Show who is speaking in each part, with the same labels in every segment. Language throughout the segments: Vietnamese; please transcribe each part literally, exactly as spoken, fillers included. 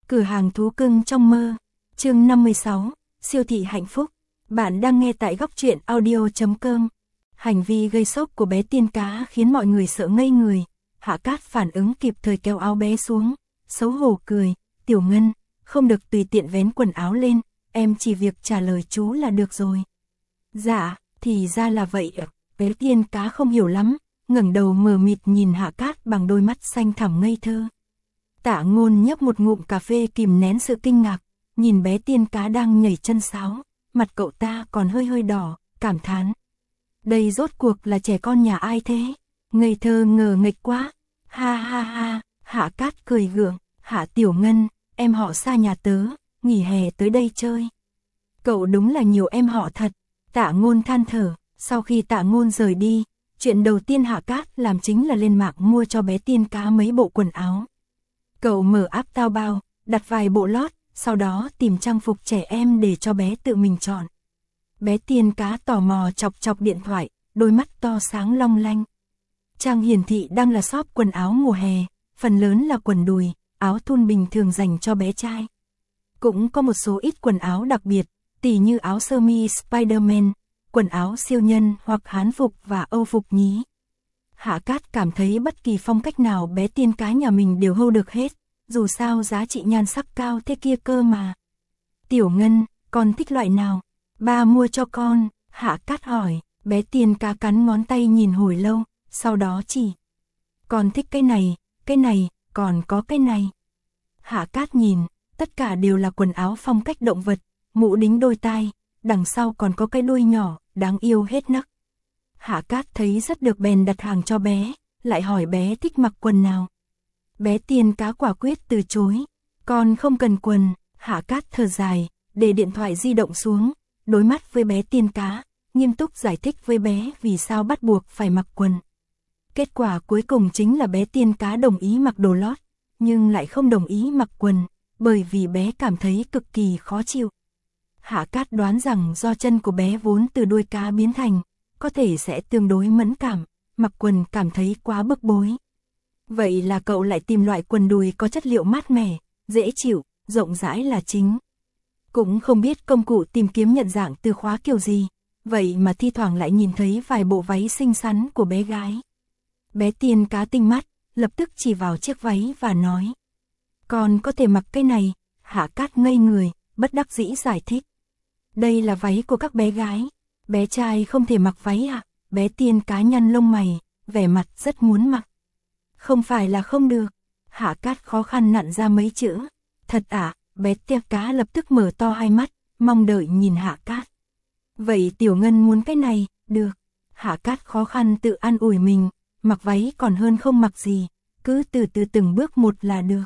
Speaker 1: Cửa hàng thú cưng trong mơ. Chương năm mươi sáu, siêu thị hạnh phúc. Bạn đang nghe tại góc truyện audio chấm com. Hành vi gây sốc của bé tiên cá khiến mọi người sợ ngây người. Hạ Cát phản ứng kịp thời kéo áo bé xuống, xấu hổ cười, "Tiểu Ngân, không được tùy tiện vén quần áo lên, em chỉ việc trả lời chú là được rồi." "Dạ, thì ra là vậy ạ." Bé tiên cá không hiểu lắm, ngẩng đầu mờ mịt nhìn Hạ Cát bằng đôi mắt xanh thẳm ngây thơ. Tạ Ngôn nhấp một ngụm cà phê kìm nén sự kinh ngạc, nhìn bé tiên cá đang nhảy chân sáo, mặt cậu ta còn hơi hơi đỏ, cảm thán: "Đây rốt cuộc là trẻ con nhà ai thế? Ngây thơ ngờ nghệch quá." "Ha ha ha." Hạ Cát cười gượng, "Hạ Tiểu Ngân, em họ xa nhà tớ, nghỉ hè tới đây chơi." "Cậu đúng là nhiều em họ thật." Tạ Ngôn than thở. Sau khi Tạ Ngôn rời đi, chuyện đầu tiên Hạ Cát làm chính là lên mạng mua cho bé tiên cá mấy bộ quần áo. Cậu mở app Taobao, đặt vài bộ lót, sau đó tìm trang phục trẻ em để cho bé tự mình chọn. Bé tiên cá tò mò chọc chọc điện thoại, đôi mắt to sáng long lanh. Trang hiển thị đang là shop quần áo mùa hè, phần lớn là quần đùi, áo thun bình thường dành cho bé trai. Cũng có một số ít quần áo đặc biệt, tỉ như áo sơ mi Spider-Man, quần áo siêu nhân hoặc hán phục và âu phục nhí. Hạ Cát cảm thấy bất kỳ phong cách nào bé tiên cá nhà mình đều hô được hết, dù sao giá trị nhan sắc cao thế kia cơ mà. "Tiểu Ngân, con thích loại nào? Ba mua cho con." Hạ Cát hỏi. Bé tiên cá cắn ngón tay nhìn hồi lâu, sau đó chỉ: "Con thích cái này, cái này, còn có cái này." Hạ Cát nhìn, tất cả đều là quần áo phong cách động vật, mũ đính đôi tai, đằng sau còn có cái đuôi nhỏ, đáng yêu hết nấc. Hạ Cát thấy rất được bèn đặt hàng cho bé, lại hỏi bé thích mặc quần nào. Bé tiên cá quả quyết từ chối: "Con không cần quần." Hạ Cát thở dài, để điện thoại di động xuống, đối mắt với bé tiên cá, nghiêm túc giải thích với bé vì sao bắt buộc phải mặc quần. Kết quả cuối cùng chính là bé tiên cá đồng ý mặc đồ lót, nhưng lại không đồng ý mặc quần, bởi vì bé cảm thấy cực kỳ khó chịu. Hạ Cát đoán rằng do chân của bé vốn từ đuôi cá biến thành, có thể sẽ tương đối mẫn cảm, mặc quần cảm thấy quá bức bối. Vậy là cậu lại tìm loại quần đùi có chất liệu mát mẻ, dễ chịu, rộng rãi là chính. Cũng không biết công cụ tìm kiếm nhận dạng từ khóa kiểu gì, vậy mà thi thoảng lại nhìn thấy vài bộ váy xinh xắn của bé gái. Bé tiên cá tinh mắt, lập tức chỉ vào chiếc váy và nói: "Con có thể mặc cái này." Hạ Cát ngây người, bất đắc dĩ giải thích: "Đây là váy của các bé gái, bé trai không thể mặc váy à?" Bé tiên cá nhăn lông mày, vẻ mặt rất muốn mặc. "Không phải là không được." Hạ Cát khó khăn nặn ra mấy chữ: "Thật à?" Bé tiên cá lập tức mở to hai mắt, mong đợi nhìn Hạ Cát. "Vậy Tiểu Ngân muốn cái này." "Được." Hạ Cát khó khăn tự an ủi mình, mặc váy còn hơn không mặc gì, cứ từ từ từng bước một là được.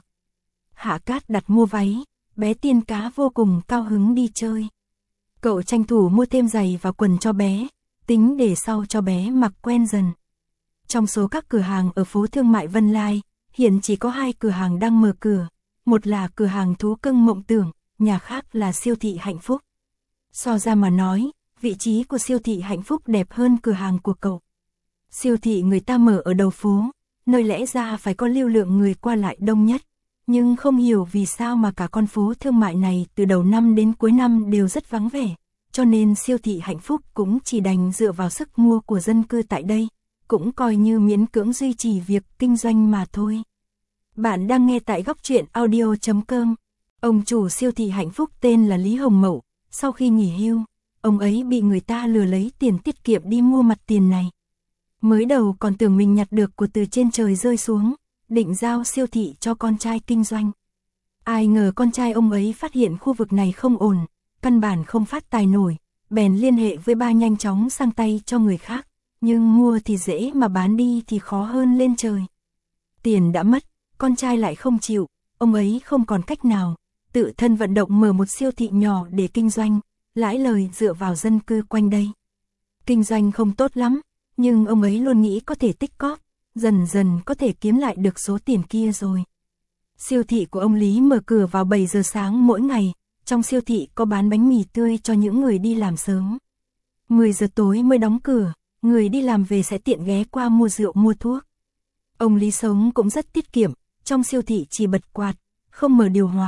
Speaker 1: Hạ Cát đặt mua váy, bé tiên cá vô cùng cao hứng đi chơi. Cậu tranh thủ mua thêm giày và quần cho bé, tính để sau cho bé mặc quen dần. Trong số các cửa hàng ở phố thương mại Vân Lai, hiện chỉ có hai cửa hàng đang mở cửa, một là cửa hàng thú cưng Mộng Tưởng, nhà khác là siêu thị Hạnh Phúc. So ra mà nói, vị trí của siêu thị Hạnh Phúc đẹp hơn cửa hàng của cậu. Siêu thị người ta mở ở đầu phố, nơi lẽ ra phải có lưu lượng người qua lại đông nhất, nhưng không hiểu vì sao mà cả con phố thương mại này từ đầu năm đến cuối năm đều rất vắng vẻ, cho nên siêu thị Hạnh Phúc cũng chỉ đành dựa vào sức mua của dân cư tại đây, cũng coi như miễn cưỡng duy trì việc kinh doanh mà thôi. Bạn đang nghe tại góc truyện audio chấm com. Ông chủ siêu thị Hạnh Phúc tên là Lý Hồng Mậu, sau khi nghỉ hưu, ông ấy bị người ta lừa lấy tiền tiết kiệm đi mua mặt tiền này. Mới đầu còn tưởng mình nhặt được của từ trên trời rơi xuống, định giao siêu thị cho con trai kinh doanh. Ai ngờ con trai ông ấy phát hiện khu vực này không ổn, căn bản không phát tài nổi, bèn liên hệ với ba nhanh chóng sang tay cho người khác, nhưng mua thì dễ mà bán đi thì khó hơn lên trời. Tiền đã mất, con trai lại không chịu, ông ấy không còn cách nào, tự thân vận động mở một siêu thị nhỏ để kinh doanh, lãi lời dựa vào dân cư quanh đây. Kinh doanh không tốt lắm, nhưng ông ấy luôn nghĩ có thể tích cóp, dần dần có thể kiếm lại được số tiền kia rồi. Siêu thị của ông Lý mở cửa vào bảy giờ sáng mỗi ngày, trong siêu thị có bán bánh mì tươi cho những người đi làm sớm. mười giờ tối mới đóng cửa, người đi làm về sẽ tiện ghé qua mua rượu mua thuốc. Ông Lý sống cũng rất tiết kiệm, trong siêu thị chỉ bật quạt, không mở điều hòa,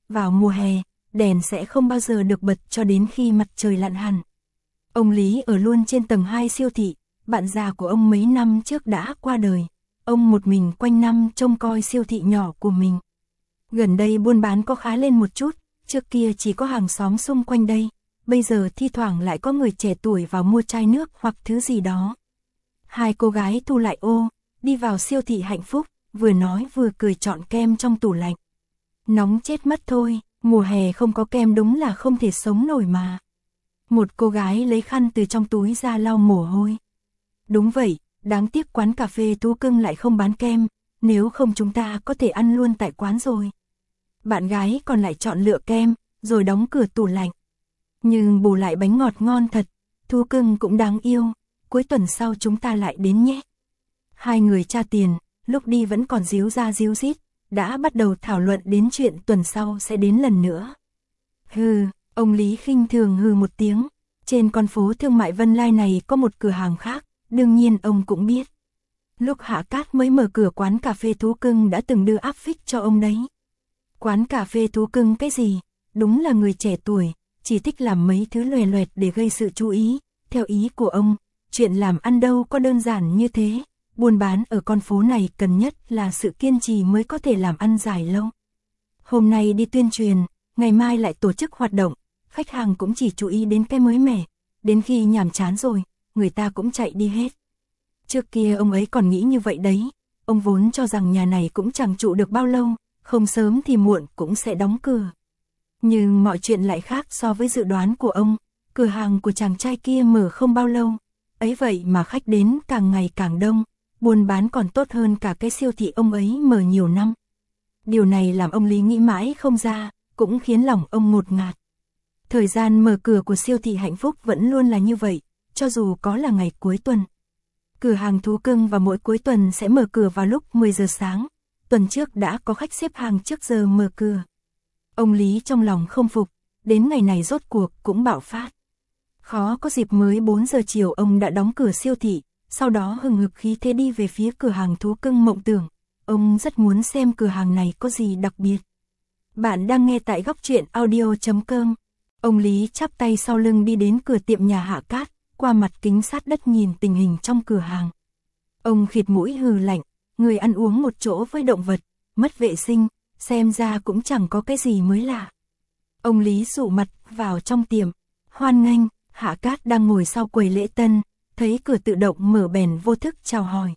Speaker 1: vào mùa hè, đèn sẽ không bao giờ được bật cho đến khi mặt trời lặn hẳn. Ông Lý ở luôn trên tầng hai siêu thị, bạn già của ông mấy năm trước đã qua đời. Ông một mình quanh năm trông coi siêu thị nhỏ của mình. Gần đây buôn bán có khá lên một chút, trước kia chỉ có hàng xóm xung quanh đây, bây giờ thi thoảng lại có người trẻ tuổi vào mua chai nước hoặc thứ gì đó. Hai cô gái thu lại ô, đi vào siêu thị Hạnh Phúc, vừa nói vừa cười chọn kem trong tủ lạnh. Nóng chết mất thôi, mùa hè không có kem đúng là không thể sống nổi mà. Một cô gái lấy khăn từ trong túi ra lau mồ hôi. Đúng vậy, đáng tiếc quán cà phê Thú Cưng lại không bán kem, nếu không chúng ta có thể ăn luôn tại quán rồi. Bạn gái còn lại chọn lựa kem, rồi đóng cửa tủ lạnh. Nhưng bù lại bánh ngọt ngon thật, Thú Cưng cũng đáng yêu, cuối tuần sau chúng ta lại đến nhé. Hai người tra tiền, lúc đi vẫn còn díu ra díu dít, đã bắt đầu thảo luận đến chuyện tuần sau sẽ đến lần nữa. Hừ, ông Lý khinh thường hừ một tiếng, trên con phố thương mại Vân Lai này có một cửa hàng khác, đương nhiên ông cũng biết. Lúc Hạ Cát mới mở cửa quán cà phê Thú Cưng đã từng đưa áp phích cho ông đấy. Quán cà phê Thú Cưng cái gì, đúng là người trẻ tuổi, chỉ thích làm mấy thứ loè loẹt để gây sự chú ý, theo ý của ông, chuyện làm ăn đâu có đơn giản như thế. Buôn bán ở con phố này cần nhất là sự kiên trì mới có thể làm ăn dài lâu. Hôm nay đi tuyên truyền, ngày mai lại tổ chức hoạt động, khách hàng cũng chỉ chú ý đến cái mới mẻ, đến khi nhàm chán rồi, người ta cũng chạy đi hết. Trước kia ông ấy còn nghĩ như vậy đấy, ông vốn cho rằng nhà này cũng chẳng trụ được bao lâu, không sớm thì muộn cũng sẽ đóng cửa. Nhưng mọi chuyện lại khác so với dự đoán của ông, cửa hàng của chàng trai kia mở không bao lâu, ấy vậy mà khách đến càng ngày càng đông. Buôn bán còn tốt hơn cả cái siêu thị ông ấy mở nhiều năm. Điều này làm ông Lý nghĩ mãi không ra, cũng khiến lòng ông ngột ngạt. Thời gian mở cửa của siêu thị Hạnh Phúc vẫn luôn là như vậy, cho dù có là ngày cuối tuần. Cửa hàng Thú Cưng vào mỗi cuối tuần sẽ mở cửa vào lúc mười giờ sáng, tuần trước đã có khách xếp hàng trước giờ mở cửa. Ông Lý trong lòng không phục, đến ngày này rốt cuộc cũng bạo phát. Khó có dịp mới bốn giờ chiều ông đã đóng cửa siêu thị. Sau đó hừng hực khí thế đi về phía cửa hàng Thú Cưng Mộng Tưởng. Ông rất muốn xem cửa hàng này có gì đặc biệt. Bạn đang nghe tại góc truyện audio chấm com. Ông Lý chắp tay sau lưng đi đến cửa tiệm nhà Hạ Cát, qua mặt kính sát đất nhìn tình hình trong cửa hàng. Ông khịt mũi hừ lạnh, người ăn uống một chỗ với động vật, mất vệ sinh, xem ra cũng chẳng có cái gì mới lạ. Ông Lý dụ mặt vào trong tiệm, hoan nghênh, Hạ Cát đang ngồi sau quầy lễ tân. Thấy cửa tự động mở bèn vô thức chào hỏi.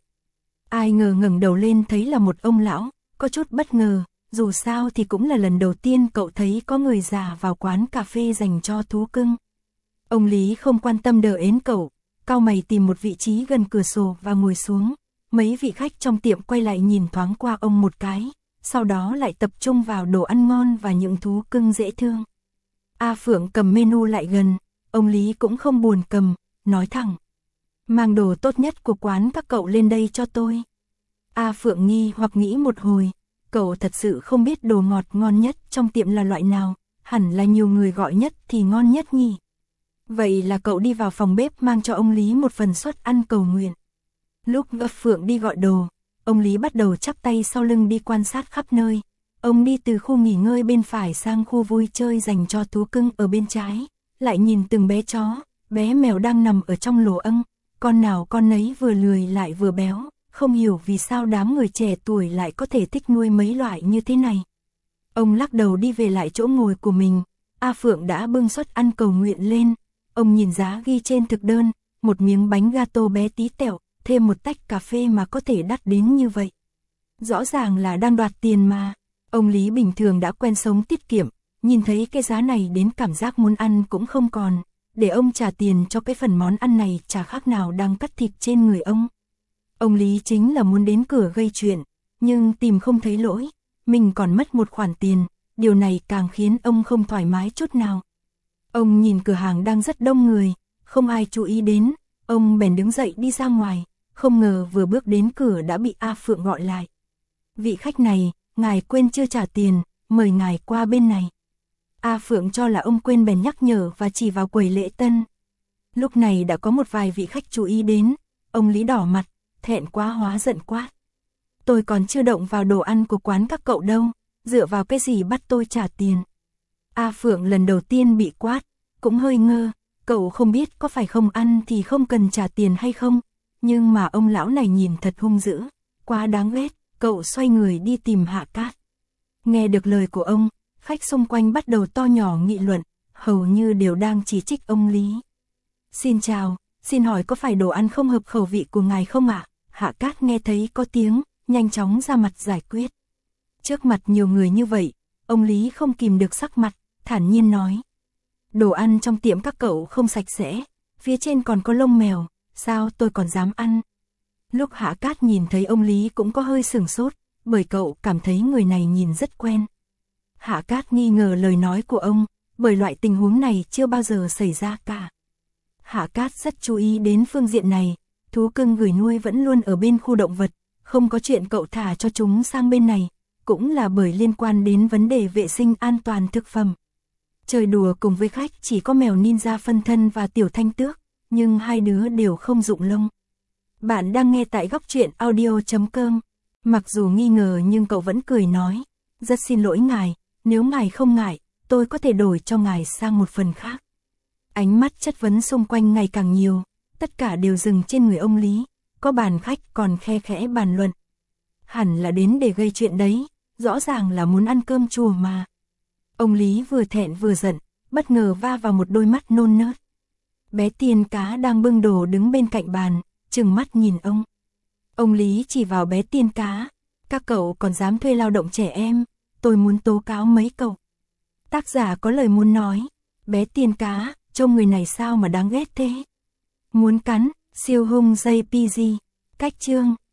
Speaker 1: Ai ngờ ngẩng đầu lên thấy là một ông lão, có chút bất ngờ, dù sao thì cũng là lần đầu tiên cậu thấy có người già vào quán cà phê dành cho thú cưng. Ông Lý không quan tâm đờ ến cậu, cau mày tìm một vị trí gần cửa sổ và ngồi xuống. Mấy vị khách trong tiệm quay lại nhìn thoáng qua ông một cái, sau đó lại tập trung vào đồ ăn ngon và những thú cưng dễ thương. A Phượng cầm menu lại gần, ông Lý cũng không buồn cầm, nói thẳng. Mang đồ tốt nhất của quán các cậu lên đây cho tôi. A Phượng nghi hoặc nghĩ một hồi, cậu thật sự không biết đồ ngọt ngon nhất trong tiệm là loại nào, hẳn là nhiều người gọi nhất thì ngon nhất nhỉ. Vậy là cậu đi vào phòng bếp mang cho ông Lý một phần suất ăn cầu nguyện. Lúc A Phượng đi gọi đồ, ông Lý bắt đầu chắp tay sau lưng đi quan sát khắp nơi. Ông đi từ khu nghỉ ngơi bên phải sang khu vui chơi dành cho thú cưng ở bên trái, lại nhìn từng bé chó, bé mèo đang nằm ở trong lỗ âng. Con nào con nấy vừa lười lại vừa béo, không hiểu vì sao đám người trẻ tuổi lại có thể thích nuôi mấy loại như thế này. Ông lắc đầu đi về lại chỗ ngồi của mình, A Phượng đã bưng suất ăn cầu nguyện lên, ông nhìn giá ghi trên thực đơn, một miếng bánh gato bé tí tẹo, thêm một tách cà phê mà có thể đắt đến như vậy. Rõ ràng là đang đoạt tiền mà, ông Lý bình thường đã quen sống tiết kiệm, nhìn thấy cái giá này đến cảm giác muốn ăn cũng không còn. Để ông trả tiền cho cái phần món ăn này chả khác nào đang cắt thịt trên người ông. Ông Lý chính là muốn đến cửa gây chuyện, nhưng tìm không thấy lỗi, mình còn mất một khoản tiền, điều này càng khiến ông không thoải mái chút nào. Ông nhìn cửa hàng đang rất đông người, không ai chú ý đến, ông bèn đứng dậy đi ra ngoài, không ngờ vừa bước đến cửa đã bị A Phượng gọi lại. Vị khách này, ngài quên chưa trả tiền, mời ngài qua bên này. A Phượng cho là ông quên bèn nhắc nhở và chỉ vào quầy lễ tân. Lúc này đã có một vài vị khách chú ý đến, ông Lý đỏ mặt, thẹn quá hóa giận quát. Tôi còn chưa động vào đồ ăn của quán các cậu đâu, dựa vào cái gì bắt tôi trả tiền? A Phượng lần đầu tiên bị quát, cũng hơi ngơ, cậu không biết có phải không ăn thì không cần trả tiền hay không, nhưng mà ông lão này nhìn thật hung dữ, quá đáng ghét, cậu xoay người đi tìm Hạ Cát. Nghe được lời của ông, khách xung quanh bắt đầu to nhỏ nghị luận, hầu như đều đang chỉ trích ông Lý. Xin chào, xin hỏi có phải đồ ăn không hợp khẩu vị của ngài không ạ? Hạ Cát nghe thấy có tiếng, nhanh chóng ra mặt giải quyết. Trước mặt nhiều người như vậy, ông Lý không kìm được sắc mặt, thản nhiên nói. Đồ ăn trong tiệm các cậu không sạch sẽ, phía trên còn có lông mèo, sao tôi còn dám ăn? Lúc Hạ Cát nhìn thấy ông Lý cũng có hơi sửng sốt, bởi cậu cảm thấy người này nhìn rất quen. Hạ Cát nghi ngờ lời nói của ông, bởi loại tình huống này chưa bao giờ xảy ra cả. Hạ Cát rất chú ý đến phương diện này, thú cưng gửi nuôi vẫn luôn ở bên khu động vật, không có chuyện cậu thả cho chúng sang bên này, cũng là bởi liên quan đến vấn đề vệ sinh an toàn thực phẩm. Chơi đùa cùng với khách chỉ có mèo ninja phân thân và tiểu thanh tước, nhưng hai đứa đều không rụng lông. Bạn đang nghe tại góc truyện audio chấm com. Mặc dù nghi ngờ nhưng cậu vẫn cười nói, rất xin lỗi ngài, nếu ngài không ngại, tôi có thể đổi cho ngài sang một phần khác. Ánh mắt chất vấn xung quanh ngày càng nhiều, tất cả đều dừng trên người ông Lý, có bàn khách còn khe khẽ bàn luận. Hẳn là đến để gây chuyện đấy, rõ ràng là muốn ăn cơm chùa mà. Ông Lý vừa thẹn vừa giận, bất ngờ va vào một đôi mắt nôn nớt. Bé Tiên Cá đang bưng đồ đứng bên cạnh bàn, trừng mắt nhìn ông. Ông Lý chỉ vào bé Tiên Cá, các cậu còn dám thuê lao động trẻ em, tôi muốn tố cáo mấy cậu. Tác giả có lời muốn nói, bé Tiên Cá, trông người này sao mà đáng ghét thế. Muốn cắn, siêu hung dây pê giê, cách chương.